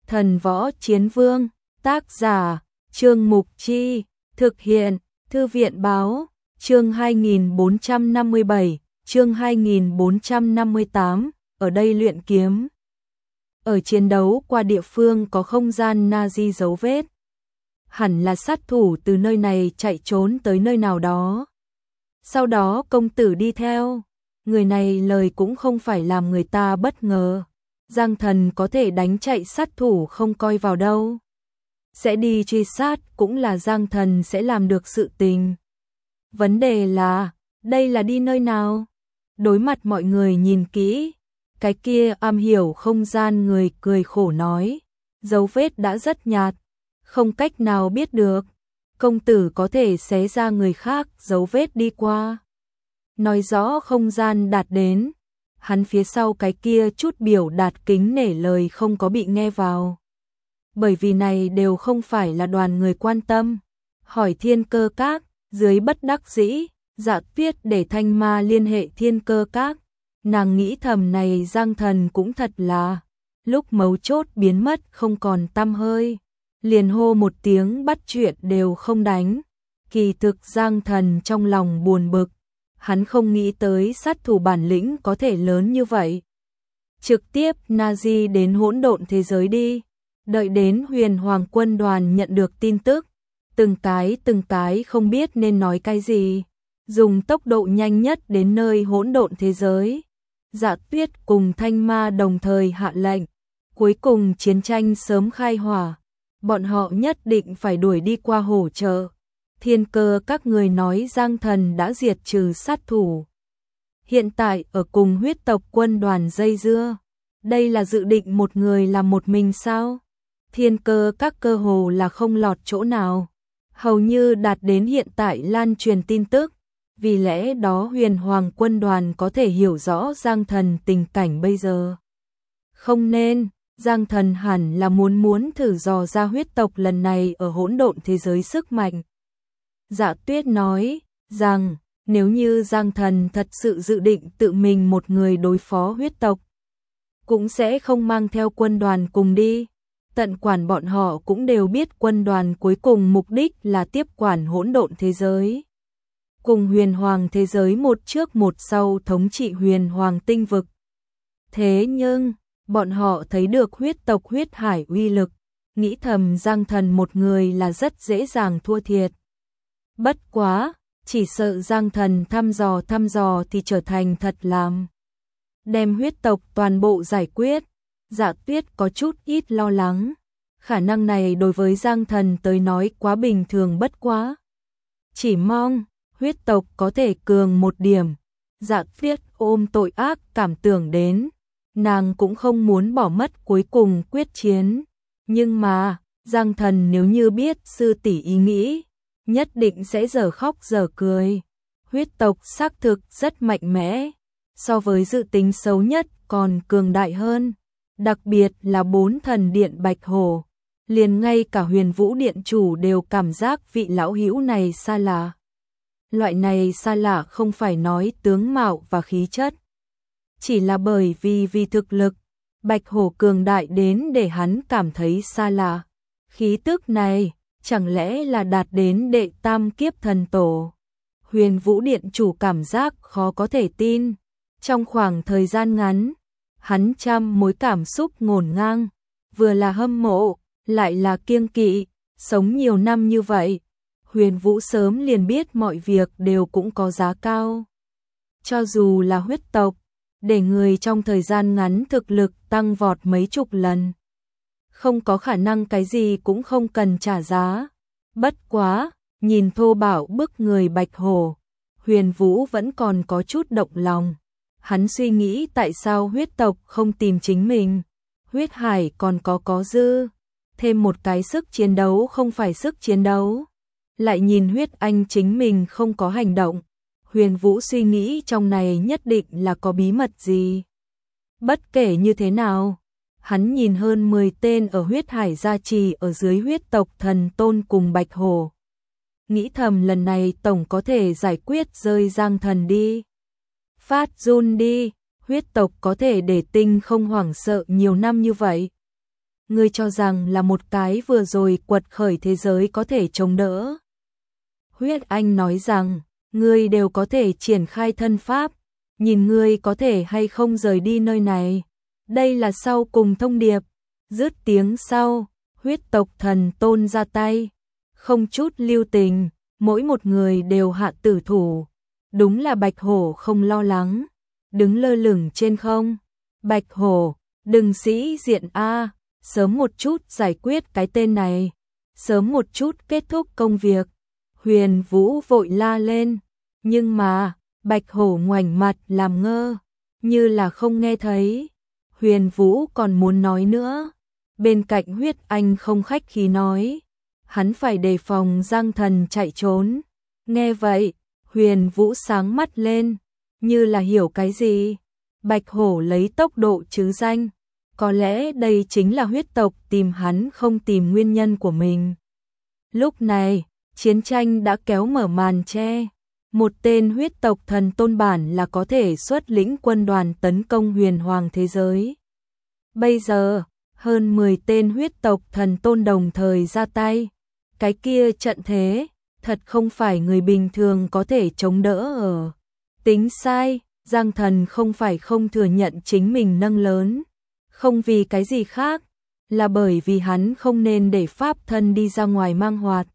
Thần Võ Chiến Vương, tác giả, Trương Mục Chi, thực hiện, Thư viện Báo, chương 2457, chương 2458, ở đây luyện kiếm. Ở chiến đấu qua địa phương có không gian Nazi dấu vết. Hẳn là sát thủ từ nơi này chạy trốn tới nơi nào đó. Sau đó công tử đi theo. Người này lời cũng không phải làm người ta bất ngờ. Giang Thần có thể đánh chạy sát thủ không coi vào đâu. Sẽ đi truy sát cũng là Giang Thần sẽ làm được sự tình. Vấn đề là, đây là đi nơi nào? Đối mặt mọi người nhìn kỹ. Cái kia am hiểu không gian người cười khổ nói. Dấu vết đã rất nhạt. Không cách nào biết được. Công tử có thể xé ra người khác dấu vết đi qua. Nói rõ không gian đạt đến. Hắn phía sau cái kia chút biểu đạt kính nể lời không có bị nghe vào. Bởi vì này đều không phải là đoàn người quan tâm. Hỏi Thiên Cơ Các, dưới bất đắc dĩ, Dạ Tuyết để Thanh Ma liên hệ Thiên Cơ Các. Nàng nghĩ thầm này Giang Thần cũng thật là, lúc mấu chốt biến mất không còn tăm hơi. Liền hô một tiếng bắt chuyện đều không đánh. Kỳ thực Giang Thần trong lòng buồn bực. Hắn không nghĩ tới sát thủ bản lĩnh có thể lớn như vậy. Trực tiếp Nazi đến hỗn độn thế giới đi. Đợi đến Huyền Hoàng quân đoàn nhận được tin tức. Từng cái không biết nên nói cái gì. Dùng tốc độ nhanh nhất đến nơi hỗn độn thế giới. Dạ Tuyết cùng Thanh Ma đồng thời hạ lệnh. Cuối cùng chiến tranh sớm khai hỏa. Bọn họ nhất định phải đuổi đi qua hỗ trợ. Thiên Cơ Các người nói Giang Thần đã diệt trừ sát thủ. Hiện tại ở cùng huyết tộc quân đoàn dây dưa. Đây là dự định một người làm một mình sao? Thiên Cơ Các cơ hồ là không lọt chỗ nào. Hầu như đạt đến hiện tại lan truyền tin tức. Vì lẽ đó Huyền Hoàng quân đoàn có thể hiểu rõ Giang Thần tình cảnh bây giờ. Không nên, Giang Thần hẳn là muốn thử dò ra huyết tộc lần này ở hỗn độn thế giới sức mạnh. Dạ Tuyết nói rằng nếu như Giang Thần thật sự dự định tự mình một người đối phó huyết tộc, cũng sẽ không mang theo quân đoàn cùng đi. Tận quản bọn họ cũng đều biết quân đoàn cuối cùng mục đích là tiếp quản hỗn độn thế giới. Cùng Huyền Hoàng thế giới một trước một sau thống trị Huyền Hoàng tinh vực. Thế nhưng, bọn họ thấy được huyết tộc huyết hải uy lực, nghĩ thầm Giang Thần một người là rất dễ dàng thua thiệt. Bất quá, chỉ sợ Giang Thần thăm dò thì trở thành thật làm. Đem huyết tộc toàn bộ giải quyết, Dạ Tuyết có chút ít lo lắng. Khả năng này đối với Giang Thần tới nói quá bình thường bất quá. Chỉ mong, huyết tộc có thể cường một điểm. Dạ Tuyết ôm tội ác cảm tưởng đến. Nàng cũng không muốn bỏ mất cuối cùng quyết chiến. Nhưng mà, Giang Thần nếu như biết sư tỷ ý nghĩ, nhất định sẽ dở khóc dở cười. Huyết tộc xác thực rất mạnh mẽ, so với dự tính xấu nhất còn cường đại hơn. Đặc biệt là 4 thần điện Bạch Hổ. Liền ngay cả Huyền Vũ điện chủ đều cảm giác vị lão hữu này xa lạ. Loại này xa lạ không phải nói tướng mạo và khí chất. Chỉ là bởi vì thực lực, Bạch Hổ cường đại đến để hắn cảm thấy xa lạ. Khí tức này, chẳng lẽ là đạt đến đệ tam kiếp thần tổ. Huyền Vũ điện chủ cảm giác khó có thể tin. Trong khoảng thời gian ngắn, hắn trăm mối cảm xúc ngổn ngang. Vừa là hâm mộ, lại là kiêng kỵ. Sống nhiều năm như vậy, Huyền Vũ sớm liền biết mọi việc đều cũng có giá cao. Cho dù là huyết tộc, để người trong thời gian ngắn thực lực tăng vọt mấy chục lần. Không có khả năng cái gì cũng không cần trả giá. Bất quá, nhìn thô bạo bức người Bạch Hổ, Huyền Vũ vẫn còn có chút động lòng. Hắn suy nghĩ tại sao huyết tộc không tìm chính mình. Huyết hải còn có dư. Thêm một cái sức chiến đấu không phải sức chiến đấu. Lại nhìn huyết anh chính mình không có hành động. Huyền Vũ suy nghĩ trong này nhất định là có bí mật gì. Bất kể như thế nào, hắn nhìn hơn 10 tên ở huyết hải gia trì ở dưới huyết tộc thần tôn cùng Bạch Hổ. Nghĩ thầm lần này tổng có thể giải quyết rơi Giang Thần đi. Phát run đi, huyết tộc có thể để tinh không hoảng sợ nhiều năm như vậy. ngươi cho rằng là một cái vừa rồi quật khởi thế giới có thể chống đỡ. Huyết Anh nói rằng, ngươi đều có thể triển khai thân pháp, nhìn ngươi có thể hay không rời đi nơi này. Đây là sau cùng thông điệp. Dứt tiếng sau, huyết tộc thần tôn ra tay, không chút lưu tình, mỗi một người đều hạ tử thủ. Đúng là Bạch Hổ không lo lắng, đứng lơ lửng trên không. Bạch Hổ, đừng sĩ diện a, sớm một chút giải quyết cái tên này, sớm một chút kết thúc công việc. Huyền Vũ vội la lên, nhưng mà, Bạch Hổ ngoảnh mặt làm ngơ, như là không nghe thấy. Huyền Vũ còn muốn nói nữa, bên cạnh Huyết Anh không khách khí nói, hắn phải đề phòng Giang Thần chạy trốn. Nghe vậy, Huyền Vũ sáng mắt lên, như là hiểu cái gì. Bạch Hổ lấy tốc độ chứ danh, có lẽ đây chính là huyết tộc tìm hắn không tìm nguyên nhân của mình. Lúc này, chiến tranh đã kéo mở màn che. Một tên huyết tộc thần tôn bản là có thể xuất lĩnh quân đoàn tấn công huyền hoàng thế giới. Bây giờ, hơn 10 tên huyết tộc thần tôn đồng thời ra tay. Cái kia trận thế, thật không phải người bình thường có thể chống đỡ ở. Tính sai, Giang Thần không phải không thừa nhận chính mình nâng lớn. Không vì cái gì khác, là bởi vì hắn không nên để pháp thân đi ra ngoài mang hoạt.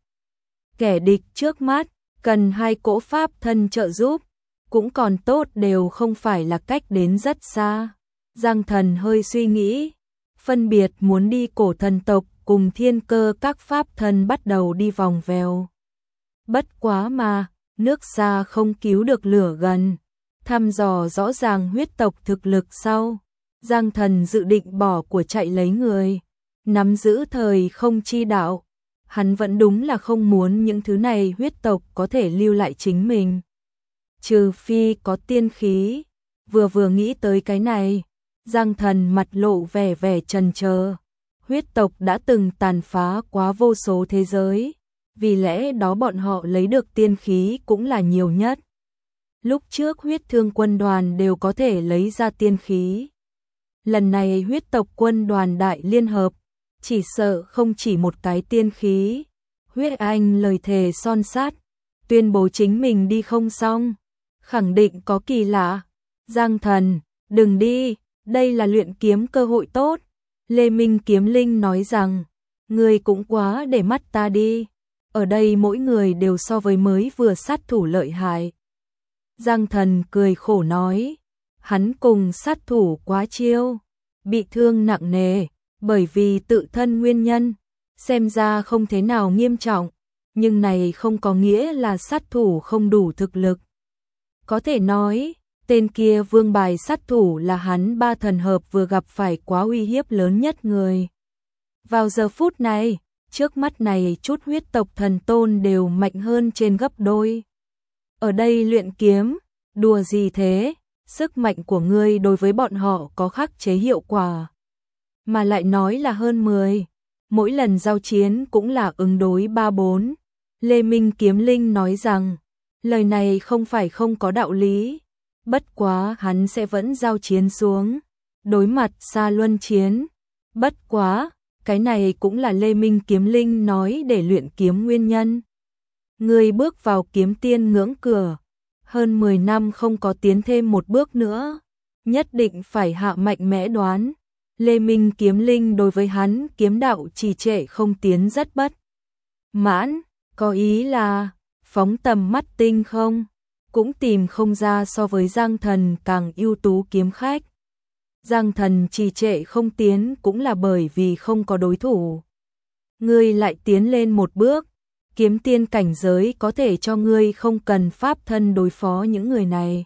Kẻ địch trước mắt, cần 2 cỗ pháp thân trợ giúp, cũng còn tốt, đều không phải là cách đến rất xa. Giang Thần hơi suy nghĩ, phân biệt muốn đi cổ thần tộc cùng thiên cơ các pháp thân bắt đầu đi vòng vèo. Bất quá mà, nước xa không cứu được lửa gần, thăm dò rõ ràng huyết tộc thực lực sau. Giang Thần dự định bỏ của chạy lấy người, nắm giữ thời không chi đạo. Hắn vẫn đúng là không muốn những thứ này huyết tộc có thể lưu lại chính mình. Trừ phi có tiên khí, vừa nghĩ tới cái này, Giang Thần mặt lộ vẻ chần chờ. Huyết tộc đã từng tàn phá quá vô số thế giới, vì lẽ đó bọn họ lấy được tiên khí cũng là nhiều nhất. Lúc trước huyết thương quân đoàn đều có thể lấy ra tiên khí. Lần này huyết tộc quân đoàn đại liên hợp, chỉ sợ không chỉ một cái tiên khí. Huyết Anh lời thề son sắt, tuyên bố chính mình đi không xong, khẳng định có kỳ lạ. Giang Thần, đừng đi, đây là luyện kiếm cơ hội tốt. Lê Minh Kiếm Linh nói rằng, ngươi cũng quá để mắt ta đi. Ở đây mỗi người đều so với mới vừa sát thủ lợi hại. Giang Thần cười khổ nói, hắn cùng sát thủ quá chiêu, bị thương nặng nề, bởi vì tự thân nguyên nhân, xem ra không thế nào nghiêm trọng, nhưng này không có nghĩa là sát thủ không đủ thực lực. Có thể nói, tên kia vương bài sát thủ là hắn 3 thần hợp vừa gặp phải quá uy hiếp lớn nhất người. Vào giờ phút này, trước mắt này chút huyết tộc thần tôn đều mạnh hơn trên gấp đôi. Ở đây luyện kiếm, đùa gì thế, sức mạnh của ngươi đối với bọn họ có khắc chế hiệu quả. Mà lại nói là hơn 10, mỗi lần giao chiến cũng là ứng đối 3-4. Lê Minh Kiếm Linh nói rằng, lời này không phải không có đạo lý, bất quá hắn sẽ vẫn giao chiến xuống, đối mặt xa luân chiến. Bất quá, cái này cũng là Lê Minh Kiếm Linh nói để luyện kiếm nguyên nhân. Người bước vào kiếm tiên ngưỡng cửa, hơn 10 năm không có tiến thêm một bước nữa, nhất định phải hạ mạnh mẽ đoán. Lê Minh Kiếm Linh đối với hắn kiếm đạo trì trệ không tiến rất bất mãn, có ý là phóng tầm mắt tinh không, cũng tìm không ra so với Giang Thần càng ưu tú kiếm khách. Giang Thần trì trệ không tiến cũng là bởi vì không có đối thủ. Ngươi lại tiến lên một bước, kiếm tiên cảnh giới có thể cho ngươi không cần pháp thân đối phó những người này.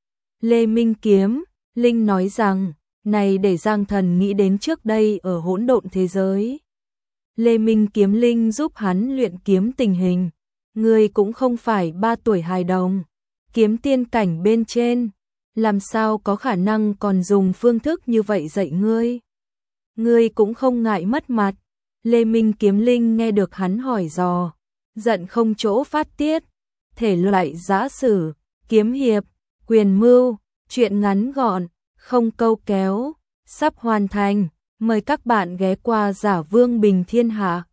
Lê Minh Kiếm Linh nói rằng, này để Giang Thần nghĩ đến trước đây ở hỗn độn thế giới. Lê Minh Kiếm Linh giúp hắn luyện kiếm tình hình, ngươi cũng không phải 3 tuổi hài đồng, kiếm tiên cảnh bên trên, làm sao có khả năng còn dùng phương thức như vậy dạy ngươi. Ngươi cũng không ngại mất mặt. Lê Minh Kiếm Linh nghe được hắn hỏi dò, giận không chỗ phát tiết. Thể loại giã sử, kiếm hiệp, quyền mưu, chuyện ngắn gọn, không câu kéo, sắp hoàn thành. Mời các bạn ghé qua Giả Vương Bình Thiên Hạ.